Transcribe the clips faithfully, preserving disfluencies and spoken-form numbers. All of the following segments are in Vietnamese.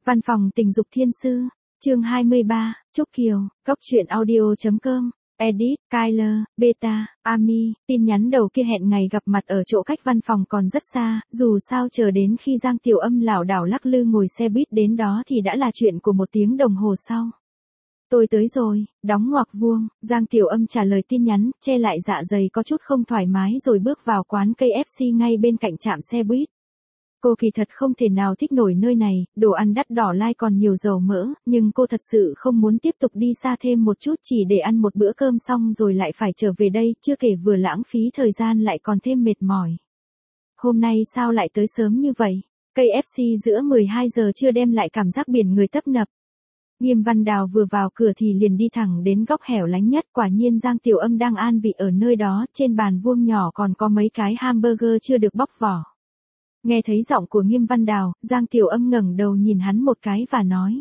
Văn phòng tình dục thiên sư, chương hai mươi ba, Trúc Kiều, góc truyện audio.com, edit, Kyler, Beta, Ami, tin nhắn đầu kia hẹn ngày gặp mặt ở chỗ cách văn phòng còn rất xa, dù sao chờ đến khi Giang Tiểu Âm lảo đảo lắc lư ngồi xe buýt đến đó thì đã là chuyện của một tiếng đồng hồ sau. Tôi tới rồi, đóng ngoặc vuông, Giang Tiểu Âm trả lời tin nhắn, che lại dạ dày có chút không thoải mái rồi bước vào quán ca ép xê ngay bên cạnh trạm xe buýt. Cô kỳ thật không thể nào thích nổi nơi này, đồ ăn đắt đỏ lai còn nhiều dầu mỡ, nhưng cô thật sự không muốn tiếp tục đi xa thêm một chút chỉ để ăn một bữa cơm xong rồi lại phải trở về đây, chưa kể vừa lãng phí thời gian lại còn thêm mệt mỏi. Hôm nay sao lại tới sớm như vậy? ca ép xê giữa mười hai giờ trưa đem lại cảm giác biển người tấp nập. Nghiêm Văn Đào vừa vào cửa thì liền đi thẳng đến góc hẻo lánh nhất, quả nhiên Giang Tiểu Âm đang an vị ở nơi đó, trên bàn vuông nhỏ còn có mấy cái hamburger chưa được bóc vỏ. Nghe thấy giọng của Nghiêm Văn Đào, Giang Tiểu Âm ngẩng đầu nhìn hắn một cái và nói.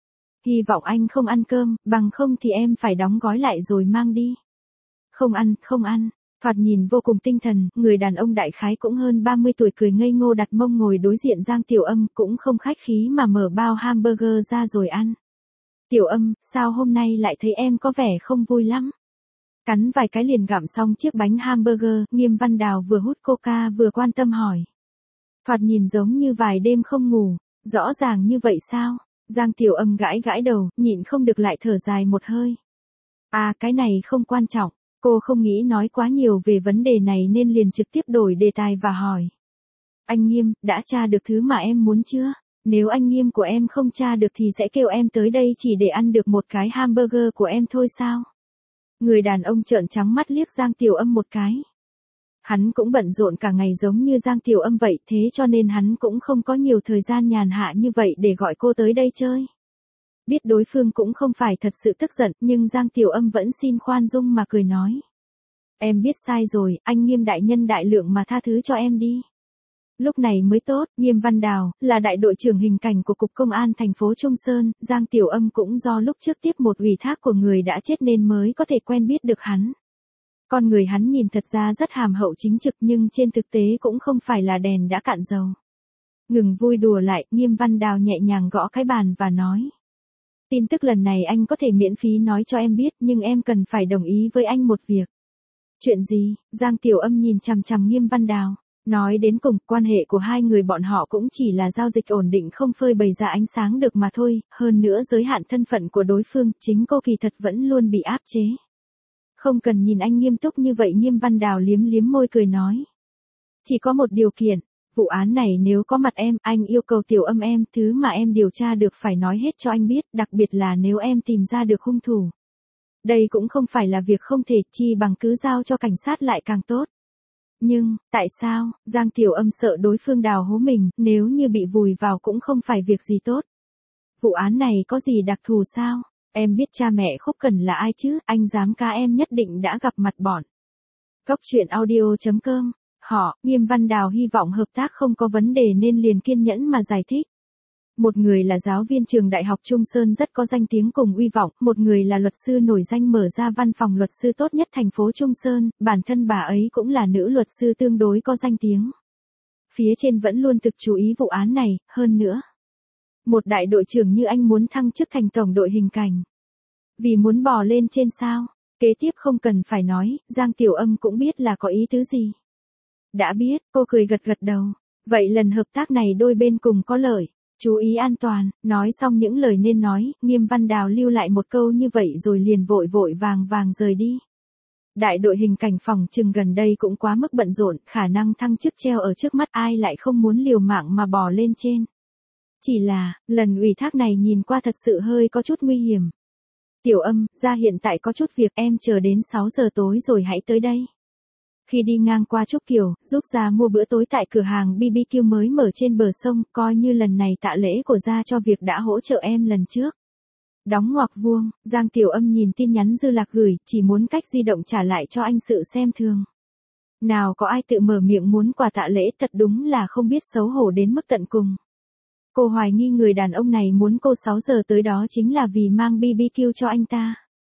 Hy vọng anh không ăn cơm, bằng không thì em phải đóng gói lại rồi mang đi. Không ăn, không ăn. Thoạt nhìn vô cùng tinh thần, người đàn ông đại khái cũng hơn ba mươi tuổi cười ngây ngô đặt mông ngồi đối diện Giang Tiểu Âm cũng không khách khí mà mở bao hamburger ra rồi ăn. Tiểu Âm, sao hôm nay lại thấy em có vẻ không vui lắm? Cắn vài cái liền gặm xong chiếc bánh hamburger, Nghiêm Văn Đào vừa hút coca vừa quan tâm hỏi. Thoạt nhìn giống như vài đêm không ngủ, rõ ràng như vậy sao? Giang Tiểu Âm gãi gãi đầu, nhịn không được lại thở dài một hơi. À, cái này không quan trọng, cô không nghĩ nói quá nhiều về vấn đề này nên liền trực tiếp đổi đề tài và hỏi. Anh Nghiêm, đã tra được thứ mà em muốn chưa? Nếu anh Nghiêm của em không tra được thì sẽ kêu em tới đây chỉ để ăn được một cái hamburger của em thôi sao? Người đàn ông trợn trắng mắt liếc Giang Tiểu Âm một cái. Hắn cũng bận rộn cả ngày giống như Giang Tiểu Âm vậy, thế cho nên hắn cũng không có nhiều thời gian nhàn hạ như vậy để gọi cô tới đây chơi. Biết đối phương cũng không phải thật sự tức giận, nhưng Giang Tiểu Âm vẫn xin khoan dung mà cười nói. Em biết sai rồi, anh Nghiêm đại nhân đại lượng mà tha thứ cho em đi. Lúc này mới tốt, Nghiêm Văn Đào, là đại đội trưởng hình cảnh của Cục Công an thành phố Trung Sơn, Giang Tiểu Âm cũng do lúc trước tiếp một ủy thác của người đã chết nên mới có thể quen biết được hắn. Con người hắn nhìn thật ra rất hàm hậu chính trực nhưng trên thực tế cũng không phải là đèn đã cạn dầu. Ngừng vui đùa lại, Nghiêm Văn Đào nhẹ nhàng gõ cái bàn và nói. Tin tức lần này anh có thể miễn phí nói cho em biết nhưng em cần phải đồng ý với anh một việc. Chuyện gì? Giang Tiểu Âm nhìn chằm chằm Nghiêm Văn Đào. Nói đến cùng, quan hệ của hai người bọn họ cũng chỉ là giao dịch ổn định không phơi bày ra ánh sáng được mà thôi, hơn nữa giới hạn thân phận của đối phương, chính cô kỳ thật vẫn luôn bị áp chế. Không cần nhìn anh nghiêm túc như vậy, Nghiêm Văn Đào liếm liếm môi cười nói. Chỉ có một điều kiện, vụ án này nếu có mặt em, anh yêu cầu Tiểu Âm em, thứ mà em điều tra được phải nói hết cho anh biết, đặc biệt là nếu em tìm ra được hung thủ. Đây cũng không phải là việc không thể, chi bằng cứ giao cho cảnh sát lại càng tốt. Nhưng, tại sao, Giang Tiểu Âm sợ đối phương đào hố mình, nếu như bị vùi vào cũng không phải việc gì tốt. Vụ án này có gì đặc thù sao? Em biết cha mẹ Khúc Cần là ai chứ, anh dám cá em nhất định đã gặp mặt bọn. Góc truyện audio.com, họ, Nghiêm Văn Đào hy vọng hợp tác không có vấn đề nên liền kiên nhẫn mà giải thích. Một người là giáo viên trường Đại học Trung Sơn rất có danh tiếng cùng uy vọng, một người là luật sư nổi danh mở ra văn phòng luật sư tốt nhất thành phố Trung Sơn, bản thân bà ấy cũng là nữ luật sư tương đối có danh tiếng. Phía trên vẫn luôn thực chú ý vụ án này, hơn nữa. Một đại đội trưởng như anh muốn thăng chức thành tổng đội hình cảnh. Vì muốn bò lên trên sao? Kế tiếp không cần phải nói, Giang Tiểu Âm cũng biết là có ý tứ gì. Đã biết, cô cười gật gật đầu. Vậy lần hợp tác này đôi bên cùng có lợi. Chú ý an toàn, nói xong những lời nên nói, Nghiêm Văn Đào lưu lại một câu như vậy rồi liền vội vội vàng vàng rời đi. Đại đội hình cảnh phòng trừng gần đây cũng quá mức bận rộn, khả năng thăng chức treo ở trước mắt ai lại không muốn liều mạng mà bò lên trên. Chỉ là, lần ủy thác này nhìn qua thật sự hơi có chút nguy hiểm. Tiểu Âm, ra hiện tại có chút việc em chờ đến sáu giờ tối rồi hãy tới đây. Khi đi ngang qua Trúc Kiều, giúp Gia mua bữa tối tại cửa hàng bê bê kiu mới mở trên bờ sông, coi như lần này tạ lễ của Gia cho việc đã hỗ trợ em lần trước. Đóng ngoặc vuông, Giang Tiểu Âm nhìn tin nhắn Dư Lạc gửi, chỉ muốn cách di động trả lại cho anh sự xem thường. Nào có ai tự mở miệng muốn quà tạ lễ, thật đúng là không biết xấu hổ đến mức tận cùng. Cô hoài nghi người đàn ông này muốn cô sáu giờ tới đó chính là vì mang bê bê kiu cho anh ta.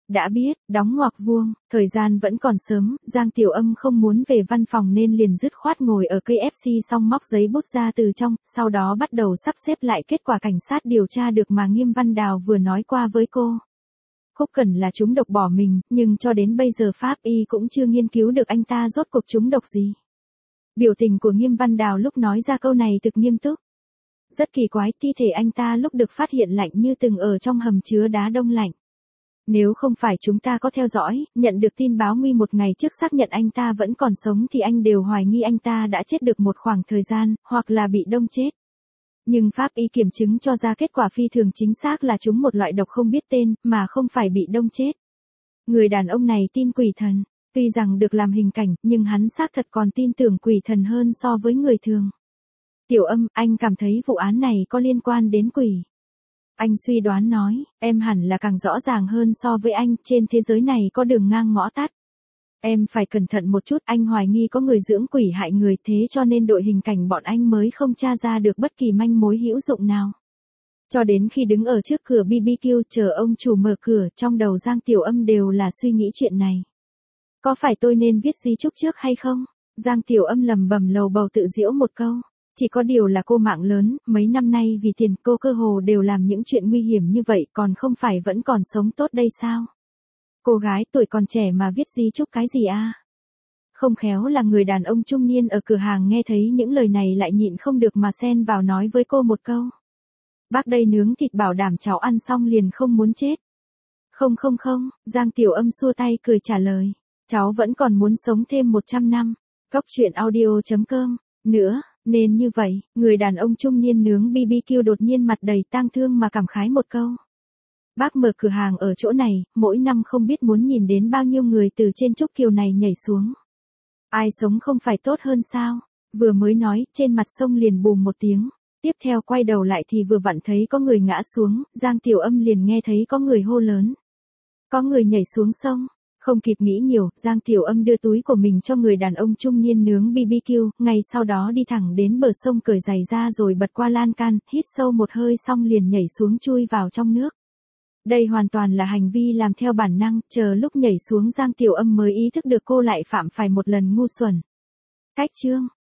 Đã biết, đóng ngoặc vuông, thời gian vẫn còn sớm, Giang Tiểu Âm không muốn về văn phòng nên liền dứt khoát ngồi ở cây ép xê xong móc giấy bút ra từ trong, sau đó bắt đầu sắp xếp lại kết quả cảnh sát điều tra được mà Nghiêm Văn Đào vừa nói qua với cô. Khúc Cẩn là trúng độc bỏ mình, nhưng cho đến bây giờ pháp y cũng chưa nghiên cứu được anh ta rốt cuộc trúng độc gì. Biểu tình của Nghiêm Văn Đào lúc nói ra câu này thực nghiêm túc. Rất kỳ quái, thi thể anh ta lúc được phát hiện lạnh như từng ở trong hầm chứa đá đông lạnh. Nếu không phải chúng ta có theo dõi, nhận được tin báo nguy một ngày trước xác nhận anh ta vẫn còn sống thì anh đều hoài nghi anh ta đã chết được một khoảng thời gian, hoặc là bị đông chết. Nhưng pháp y kiểm chứng cho ra kết quả phi thường chính xác là chúng một loại độc không biết tên, mà không phải bị đông chết. Người đàn ông này tin quỷ thần, tuy rằng được làm hình cảnh, nhưng hắn xác thật còn tin tưởng quỷ thần hơn so với người thường. Tiểu Âm, anh cảm thấy vụ án này có liên quan đến quỷ. Anh suy đoán nói, em hẳn là càng rõ ràng hơn so với anh, trên thế giới này có đường ngang ngõ tắt. Em phải cẩn thận một chút, anh hoài nghi có người dưỡng quỷ hại người, thế cho nên đội hình cảnh bọn anh mới không tra ra được bất kỳ manh mối hữu dụng nào. Cho đến khi đứng ở trước cửa bê bê kiu chờ ông chủ mở cửa, trong đầu Giang Tiểu Âm đều là suy nghĩ chuyện này. Có phải tôi nên viết di chúc trước hay không? Giang Tiểu Âm lầm bầm lầu bầu tự giễu một câu. Chỉ có điều là cô mạng lớn, mấy năm nay vì tiền cô cơ hồ đều làm những chuyện nguy hiểm như vậy, còn không phải vẫn còn sống tốt đây sao? Cô gái tuổi còn trẻ mà viết di chúc cái gì à? Không khéo là người đàn ông trung niên ở cửa hàng nghe thấy những lời này lại nhịn không được mà xen vào nói với cô một câu. Bác đây nướng thịt bảo đảm cháu ăn xong liền không muốn chết. Không không không, Giang Tiểu Âm xua tay cười trả lời. Cháu vẫn còn muốn sống thêm một trăm năm. Góc truyện audio chấm com. Nữa, nên như vậy, người đàn ông trung niên nướng bê bê kiu đột nhiên mặt đầy tang thương mà cảm khái một câu. Bác mở cửa hàng ở chỗ này, mỗi năm không biết muốn nhìn đến bao nhiêu người từ trên trúc kiều này nhảy xuống. Ai sống không phải tốt hơn sao? Vừa mới nói, trên mặt sông liền bùm một tiếng. Tiếp theo quay đầu lại thì vừa vặn thấy có người ngã xuống, Giang Tiểu Âm liền nghe thấy có người hô lớn. Có người nhảy xuống sông. Không kịp nghĩ nhiều, Giang Tiểu Âm đưa túi của mình cho người đàn ông trung niên nướng bê bê kiu, ngay sau đó đi thẳng đến bờ sông cởi giày ra rồi bật qua lan can, hít sâu một hơi xong liền nhảy xuống chui vào trong nước. Đây hoàn toàn là hành vi làm theo bản năng, chờ lúc nhảy xuống Giang Tiểu Âm mới ý thức được cô lại phạm phải một lần ngu xuẩn. Cách chương